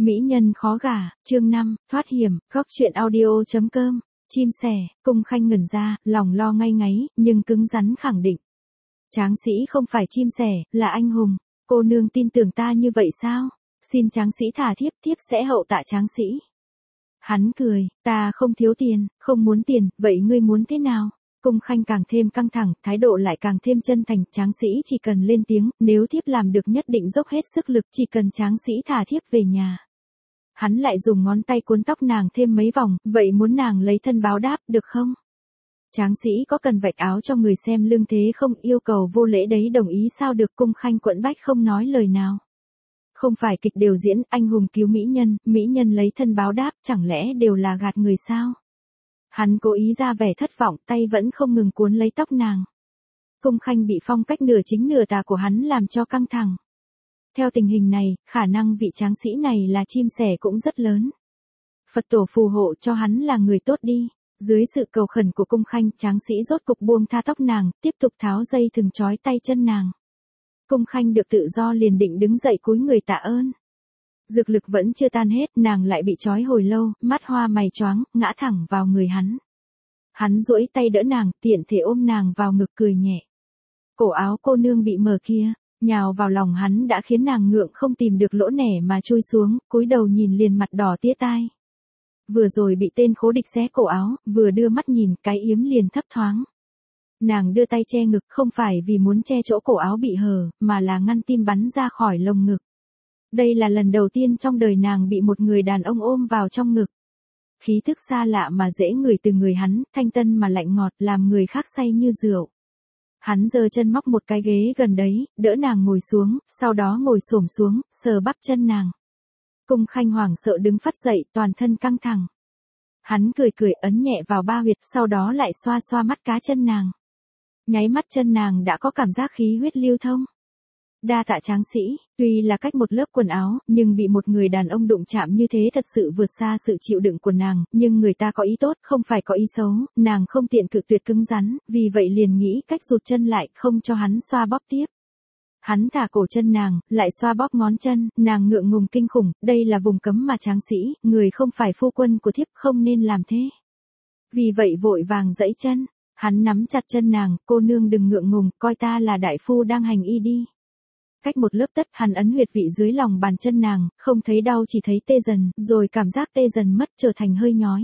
Mỹ nhân khó gả, chương 5, thoát hiểm, góc truyện audio.com, chim sẻ, Cung Khanh ngẩn ra, lòng lo ngay ngáy, nhưng cứng rắn khẳng định. Tráng sĩ không phải chim sẻ, là anh hùng, cô nương tin tưởng ta như vậy sao? Xin tráng sĩ thả thiếp, thiếp sẽ hậu tạ tráng sĩ. Hắn cười, ta không thiếu tiền, không muốn tiền, vậy ngươi muốn thế nào? Cung Khanh càng thêm căng thẳng, thái độ lại càng thêm chân thành, tráng sĩ chỉ cần lên tiếng, nếu thiếp làm được nhất định dốc hết sức lực, chỉ cần tráng sĩ thả thiếp về nhà. Hắn lại dùng ngón tay cuốn tóc nàng thêm mấy vòng, vậy muốn nàng lấy thân báo đáp, được không? Tráng sĩ có cần vạch áo cho người xem lương thế không, yêu cầu vô lễ đấy, đồng ý sao được? Cung Khanh quẫn bách không nói lời nào. Không phải kịch đều diễn, anh hùng cứu mỹ nhân lấy thân báo đáp, chẳng lẽ đều là gạt người sao? Hắn cố ý ra vẻ thất vọng, tay vẫn không ngừng cuốn lấy tóc nàng. Cung Khanh bị phong cách nửa chính nửa tà của hắn làm cho căng thẳng. Theo tình hình này, khả năng vị tráng sĩ này là chim sẻ cũng rất lớn. Phật tổ phù hộ cho hắn là người tốt đi. Dưới sự cầu khẩn của Cung Khanh, tráng sĩ rốt cục buông tha tóc nàng, tiếp tục tháo dây thừng trói tay chân nàng. Cung Khanh được tự do liền định đứng dậy cúi người tạ ơn. Dược lực vẫn chưa tan hết, nàng lại bị trói hồi lâu, mắt hoa mày choáng, ngã thẳng vào người hắn. Hắn duỗi tay đỡ nàng, tiện thể ôm nàng vào ngực cười nhẹ. Cổ áo cô nương bị mở kia, nhào vào lòng hắn đã khiến nàng ngượng không tìm được lỗ nẻ mà chui xuống, cúi đầu nhìn liền mặt đỏ tía tai. Vừa rồi bị tên khố địch xé cổ áo, vừa đưa mắt nhìn, cái yếm liền thấp thoáng. Nàng đưa tay che ngực không phải vì muốn che chỗ cổ áo bị hở, mà là ngăn tim bắn ra khỏi lồng ngực. Đây là lần đầu tiên trong đời nàng bị một người đàn ông ôm vào trong ngực. Khí thức xa lạ mà dễ ngửi từ người hắn, thanh tân mà lạnh ngọt, làm người khác say như rượu. Hắn giơ chân móc một cái ghế gần đấy, đỡ nàng ngồi xuống, sau đó ngồi xổm xuống, sờ bắp chân nàng. Cung Khanh hoảng sợ đứng phắt dậy, toàn thân căng thẳng. Hắn cười cười ấn nhẹ vào ba huyệt, sau đó lại xoa xoa mắt cá chân nàng. Nháy mắt chân nàng đã có cảm giác khí huyết lưu thông. Đa tạ tráng sĩ, tuy là cách một lớp quần áo, nhưng bị một người đàn ông đụng chạm như thế thật sự vượt xa sự chịu đựng của nàng, nhưng người ta có ý tốt, không phải có ý xấu, nàng không tiện cự tuyệt cứng rắn, vì vậy liền nghĩ cách rụt chân lại, không cho hắn xoa bóp tiếp. Hắn thả cổ chân nàng, lại xoa bóp ngón chân, nàng ngượng ngùng kinh khủng, đây là vùng cấm mà tráng sĩ, người không phải phu quân của thiếp không nên làm thế. Vì vậy vội vàng giãy chân, hắn nắm chặt chân nàng, cô nương đừng ngượng ngùng, coi ta là đại phu đang hành y đi. Cách một lớp tất, hắn ấn huyệt vị dưới lòng bàn chân nàng, không thấy đau chỉ thấy tê dần, rồi cảm giác tê dần mất trở thành hơi nhói.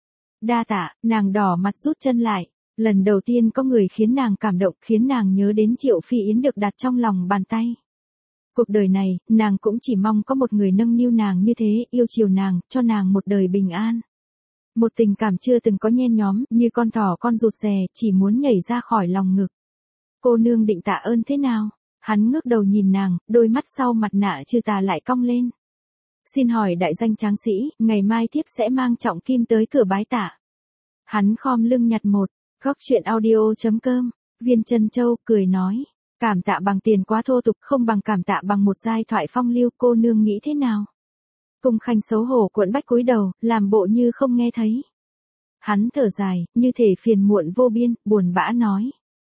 Đa tạ, nàng đỏ mặt rút chân lại. Lần đầu tiên có người khiến nàng cảm động, khiến nàng nhớ đến Triệu Phi Yến được đặt trong lòng bàn tay. Cuộc đời này, nàng cũng chỉ mong có một người nâng niu nàng như thế, yêu chiều nàng, cho nàng một đời bình an. Một tình cảm chưa từng có nhen nhóm, như con thỏ con rụt rè, chỉ muốn nhảy ra khỏi lòng ngực. Cô nương định tạ ơn thế nào? Hắn ngước đầu nhìn nàng, đôi mắt sau mặt nạ chư tà lại cong lên. Xin hỏi đại danh tráng sĩ, ngày mai thiếp sẽ mang trọng kim tới cửa bái tạ. Hắn khom lưng nhặt một. Góc truyện audio.com, Viên Trân Châu cười nói, cảm tạ bằng tiền quá thô tục, không bằng cảm tạ bằng một giai thoại phong lưu, cô nương nghĩ thế nào? Cung Khanh xấu hổ cuộn bách cúi đầu, làm bộ như không nghe thấy. Hắn thở dài, như thể phiền muộn vô biên, buồn bã nói.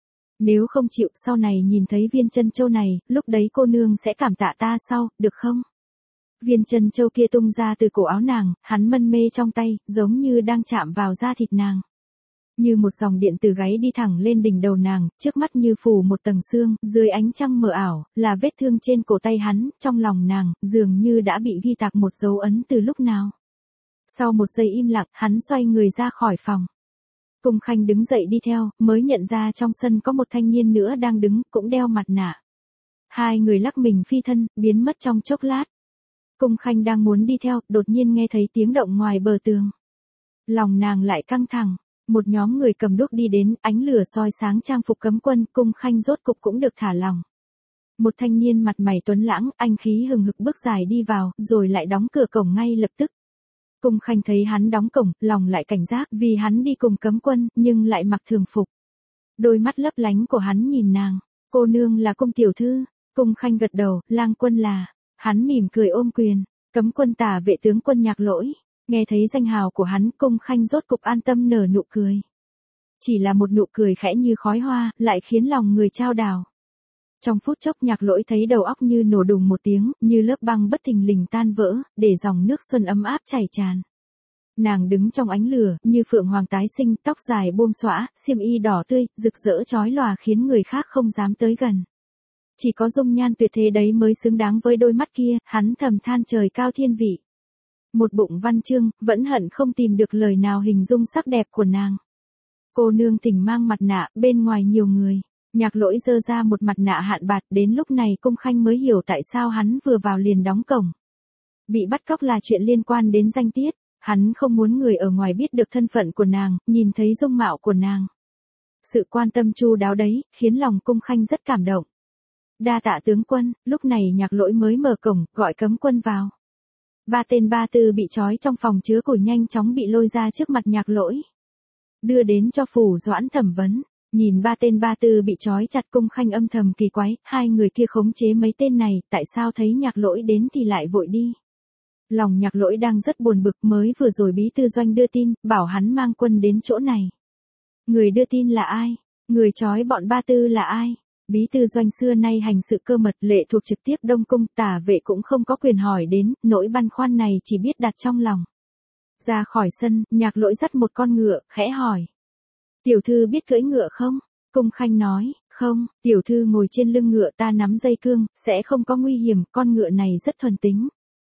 Nếu không chịu, sau này nhìn thấy Viên Trân Châu này, lúc đấy cô nương sẽ cảm tạ ta sau, được không? Viên Trân Châu kia tung ra từ cổ áo nàng, hắn mân mê trong tay, giống như đang chạm vào da thịt nàng. Như một dòng điện từ gáy đi thẳng lên đỉnh đầu nàng, trước mắt như phủ một tầng sương, dưới ánh trăng mờ ảo, là vết thương trên cổ tay hắn, trong lòng nàng, dường như đã bị ghi tạc một dấu ấn từ lúc nào. Sau một giây im lặng, hắn xoay người ra khỏi phòng. Cung Khanh đứng dậy đi theo, mới nhận ra trong sân có một thanh niên nữa đang đứng, cũng đeo mặt nạ. Hai người lắc mình phi thân, biến mất trong chốc lát. Cung Khanh đang muốn đi theo, đột nhiên nghe thấy tiếng động ngoài bờ tường. Lòng nàng lại căng thẳng. Một nhóm người cầm đuốc đi đến, ánh lửa soi sáng trang phục cấm quân, Cung Khanh rốt cục cũng được thả lòng. Một thanh niên mặt mày tuấn lãng, anh khí hừng hực bước dài đi vào, rồi lại đóng cửa cổng ngay lập tức. Cung Khanh thấy hắn đóng cổng, lòng lại cảnh giác, vì hắn đi cùng cấm quân, nhưng lại mặc thường phục. Đôi mắt lấp lánh của hắn nhìn nàng, cô nương là Cung tiểu thư. Cung Khanh gật đầu, lang quân là. Hắn mỉm cười ôm quyền, cấm quân tả vệ tướng quân Nhạc Lỗi. Nghe thấy danh hào của hắn, Cung Khanh rốt cục an tâm nở nụ cười. Chỉ là một nụ cười khẽ như khói hoa, lại khiến lòng người chao đảo. Trong phút chốc Nhạc Lỗi thấy đầu óc như nổ đùng một tiếng, như lớp băng bất thình lình tan vỡ, để dòng nước xuân ấm áp chảy tràn. Nàng đứng trong ánh lửa, như phượng hoàng tái sinh, tóc dài buông xõa, xiêm y đỏ tươi, rực rỡ chói lòa khiến người khác không dám tới gần. Chỉ có dung nhan tuyệt thế đấy mới xứng đáng với đôi mắt kia, hắn thầm than trời cao thiên vị. Một bụng văn chương, vẫn hận không tìm được lời nào hình dung sắc đẹp của nàng. Cô nương thỉnh mang mặt nạ, bên ngoài nhiều người. Nhạc Lỗi giơ ra một mặt nạ hạn bạt, đến lúc này Cung Khanh mới hiểu tại sao hắn vừa vào liền đóng cổng. Bị bắt cóc là chuyện liên quan đến danh tiết, hắn không muốn người ở ngoài biết được thân phận của nàng, nhìn thấy dung mạo của nàng. Sự quan tâm chu đáo đấy, khiến lòng Cung Khanh rất cảm động. Đa tạ tướng quân, lúc này Nhạc Lỗi mới mở cổng, gọi cấm quân vào. Ba tên ba tư bị trói trong phòng chứa củi nhanh chóng bị lôi ra trước mặt Nhạc Lỗi. Đưa đến cho phủ doãn thẩm vấn. Nhìn ba tên ba tư bị trói chặt, Cung Khanh âm thầm kỳ quái, hai người kia khống chế mấy tên này, tại sao thấy Nhạc Lỗi đến thì lại vội đi. Lòng Nhạc Lỗi đang rất buồn bực, mới vừa rồi bí thư doanh đưa tin, bảo hắn mang quân đến chỗ này. Người đưa tin là ai? Người trói bọn ba tư là ai? Bí thư doanh xưa nay hành sự cơ mật, lệ thuộc trực tiếp Đông Cung, tả vệ cũng không có quyền hỏi đến, nỗi băn khoăn này chỉ biết đặt trong lòng. Ra khỏi sân, Nhạc Lỗi dắt một con ngựa, khẽ hỏi. Tiểu thư biết cưỡi ngựa không? Cung Khanh nói, không, tiểu thư ngồi trên lưng ngựa, ta nắm dây cương, sẽ không có nguy hiểm, con ngựa này rất thuần tính.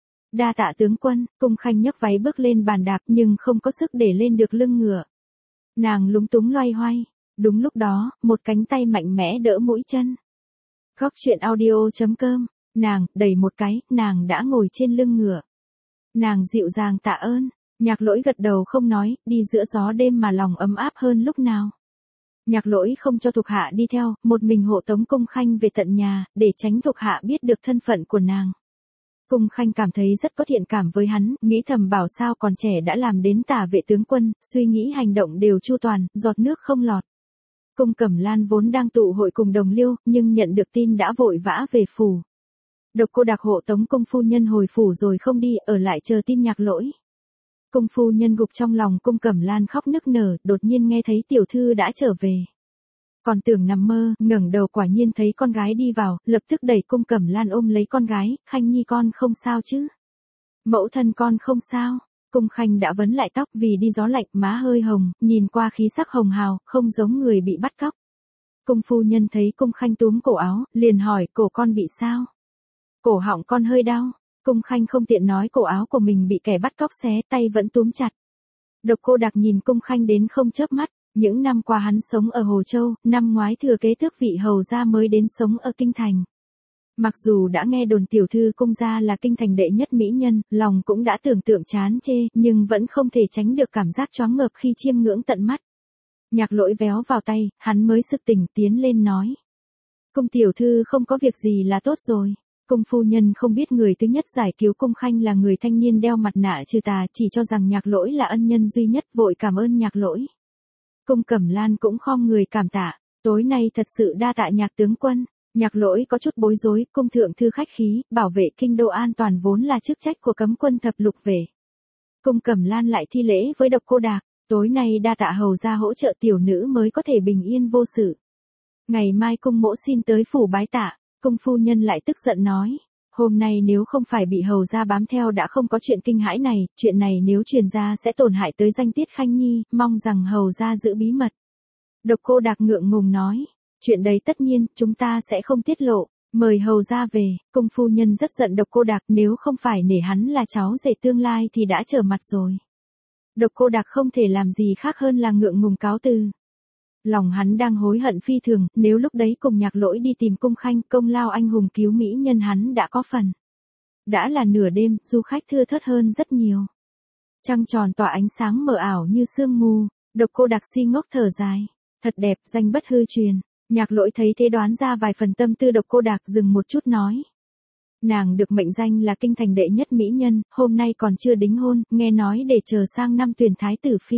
Đa tạ tướng quân. Cung Khanh nhấc váy bước lên bàn đạp nhưng không có sức để lên được lưng ngựa. Nàng lúng túng loay hoay. Đúng lúc đó, một cánh tay mạnh mẽ đỡ mũi chân. Góc truyện audio.com. Nàng, đẩy một cái, nàng đã ngồi trên lưng ngựa. Nàng dịu dàng tạ ơn. Nhạc Lỗi gật đầu không nói, đi giữa gió đêm mà lòng ấm áp hơn lúc nào. Nhạc Lỗi không cho thuộc hạ đi theo, một mình hộ tống Cung Khanh về tận nhà, để tránh thuộc hạ biết được thân phận của nàng. Cung Khanh cảm thấy rất có thiện cảm với hắn, nghĩ thầm bảo sao còn trẻ đã làm đến tả vệ tướng quân, suy nghĩ hành động đều chu toàn, giọt nước không lọt. Cung Cẩm Lan vốn đang tụ hội cùng đồng liêu, nhưng nhận được tin đã vội vã về phủ. Độc Cô Đạc hộ tống Cung phu nhân hồi phủ rồi không đi, ở lại chờ tin Nhạc Lỗi. Cung phu nhân gục trong lòng, Cung Cẩm Lan khóc nức nở, đột nhiên nghe thấy tiểu thư đã trở về. Còn tưởng nằm mơ, ngẩng đầu quả nhiên thấy con gái đi vào, lập tức đẩy Cung Cẩm Lan ôm lấy con gái, Khanh nhi con không sao chứ? Mẫu thân con không sao. Cung Khanh đã vấn lại tóc vì đi gió lạnh, má hơi hồng, nhìn qua khí sắc hồng hào, không giống người bị bắt cóc. Cung phu nhân thấy Cung Khanh túm cổ áo, liền hỏi, cổ con bị sao? Cổ họng con hơi đau. Cung Khanh không tiện nói cổ áo của mình bị kẻ bắt cóc xé, tay vẫn túm chặt. Độc Cô Đạc nhìn Cung Khanh đến không chớp mắt, những năm qua hắn sống ở Hồ Châu, năm ngoái thừa kế tước vị hầu gia mới đến sống ở Kinh Thành. Mặc dù đã nghe đồn tiểu thư Cung gia là Kinh Thành đệ nhất mỹ nhân, lòng cũng đã tưởng tượng chán chê, nhưng vẫn không thể tránh được cảm giác choáng ngợp khi chiêm ngưỡng tận mắt. Nhạc Lỗi véo vào tay, hắn mới sực tỉnh, tiến lên nói. Cung tiểu thư không có việc gì là tốt rồi. Cung phu nhân không biết người thứ nhất giải cứu Cung Khanh là người thanh niên đeo mặt nạ trừ tà, chỉ cho rằng Nhạc Lỗi là ân nhân duy nhất, vội cảm ơn Nhạc Lỗi. Cung Cẩm Lan cũng khom người cảm tạ, tối nay thật sự đa tạ Nhạc tướng quân. Nhạc Lỗi có chút bối rối, cung thượng thư khách khí, bảo vệ kinh đô an toàn vốn là chức trách của cấm quân thập lục về. Cung Cẩm Lan lại thi lễ với Độc Cô Đạc, tối nay đa tạ hầu gia hỗ trợ tiểu nữ mới có thể bình yên vô sự. Ngày mai cung mỗ xin tới phủ bái tạ. Cung phu nhân lại tức giận nói, hôm nay nếu không phải bị hầu gia bám theo đã không có chuyện kinh hãi này, chuyện này nếu truyền ra sẽ tổn hại tới danh tiết Khanh nhi, mong rằng hầu gia giữ bí mật. Độc Cô Đạc ngượng ngùng nói, chuyện đấy tất nhiên, chúng ta sẽ không tiết lộ, mời hầu gia về. Cung phu nhân rất giận Độc Cô Đạc, nếu không phải nể hắn là cháu rể tương lai thì đã trở mặt rồi. Độc Cô Đạc không thể làm gì khác hơn là ngượng ngùng cáo từ. Lòng hắn đang hối hận phi thường, nếu lúc đấy cùng Nhạc Lỗi đi tìm Cung Khanh, công lao anh hùng cứu mỹ nhân hắn đã có phần. Đã là nửa đêm, du khách thưa thớt hơn rất nhiều. Trăng tròn tỏa ánh sáng mờ ảo như sương mù, Độc Cô Đạc si ngốc thở dài. Thật đẹp, danh bất hư truyền. Nhạc Lỗi thấy thế đoán ra vài phần tâm tư Độc Cô Đạc, dừng một chút nói. Nàng được mệnh danh là Kinh Thành đệ nhất mỹ nhân, hôm nay còn chưa đính hôn, nghe nói để chờ sang năm tuyển thái tử phi.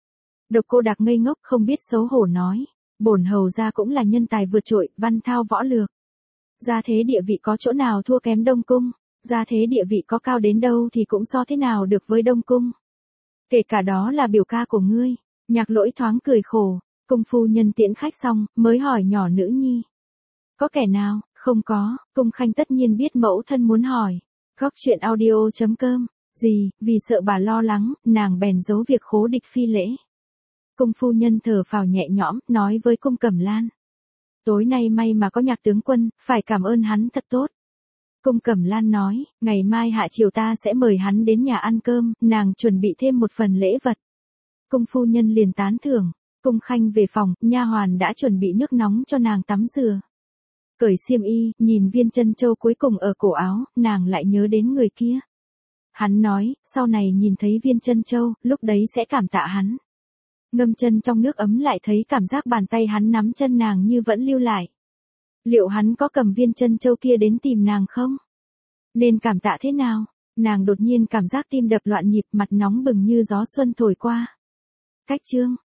Độc Cô Đạc ngây ngốc không biết xấu hổ nói, bổn hầu gia cũng là nhân tài vượt trội, văn thao võ lược. Gia thế địa vị có chỗ nào thua kém Đông Cung, gia thế địa vị có cao đến đâu thì cũng so thế nào được với Đông Cung. Kể cả đó là biểu ca của ngươi. Nhạc Lỗi thoáng cười khổ, cung phu nhân tiễn khách xong, mới hỏi nhỏ nữ nhi. Có kẻ nào? Không có, Cung Khanh tất nhiên biết mẫu thân muốn hỏi. Góc chuyện audio.com. Gì, vì sợ bà lo lắng, nàng bèn giấu việc khố địch phi lễ. Cung phu nhân thở phào nhẹ nhõm, nói với Cung Cẩm Lan. Tối nay may mà có Nhạc tướng quân, phải cảm ơn hắn thật tốt. Cung Cẩm Lan nói, ngày mai hạ chiều ta sẽ mời hắn đến nhà ăn cơm, nàng chuẩn bị thêm một phần lễ vật. Cung phu nhân liền tán thưởng. Cung Khanh về phòng, nha hoàn đã chuẩn bị nước nóng cho nàng tắm rửa. Cởi xiêm y, nhìn viên chân châu cuối cùng ở cổ áo, nàng lại nhớ đến người kia. Hắn nói, sau này nhìn thấy viên chân châu, lúc đấy sẽ cảm tạ hắn. Ngâm chân trong nước ấm lại thấy cảm giác bàn tay hắn nắm chân nàng như vẫn lưu lại. Liệu hắn có cầm viên chân châu kia đến tìm nàng không? Nên cảm tạ thế nào? Nàng đột nhiên cảm giác tim đập loạn nhịp, mặt nóng bừng như gió xuân thổi qua. Cách chương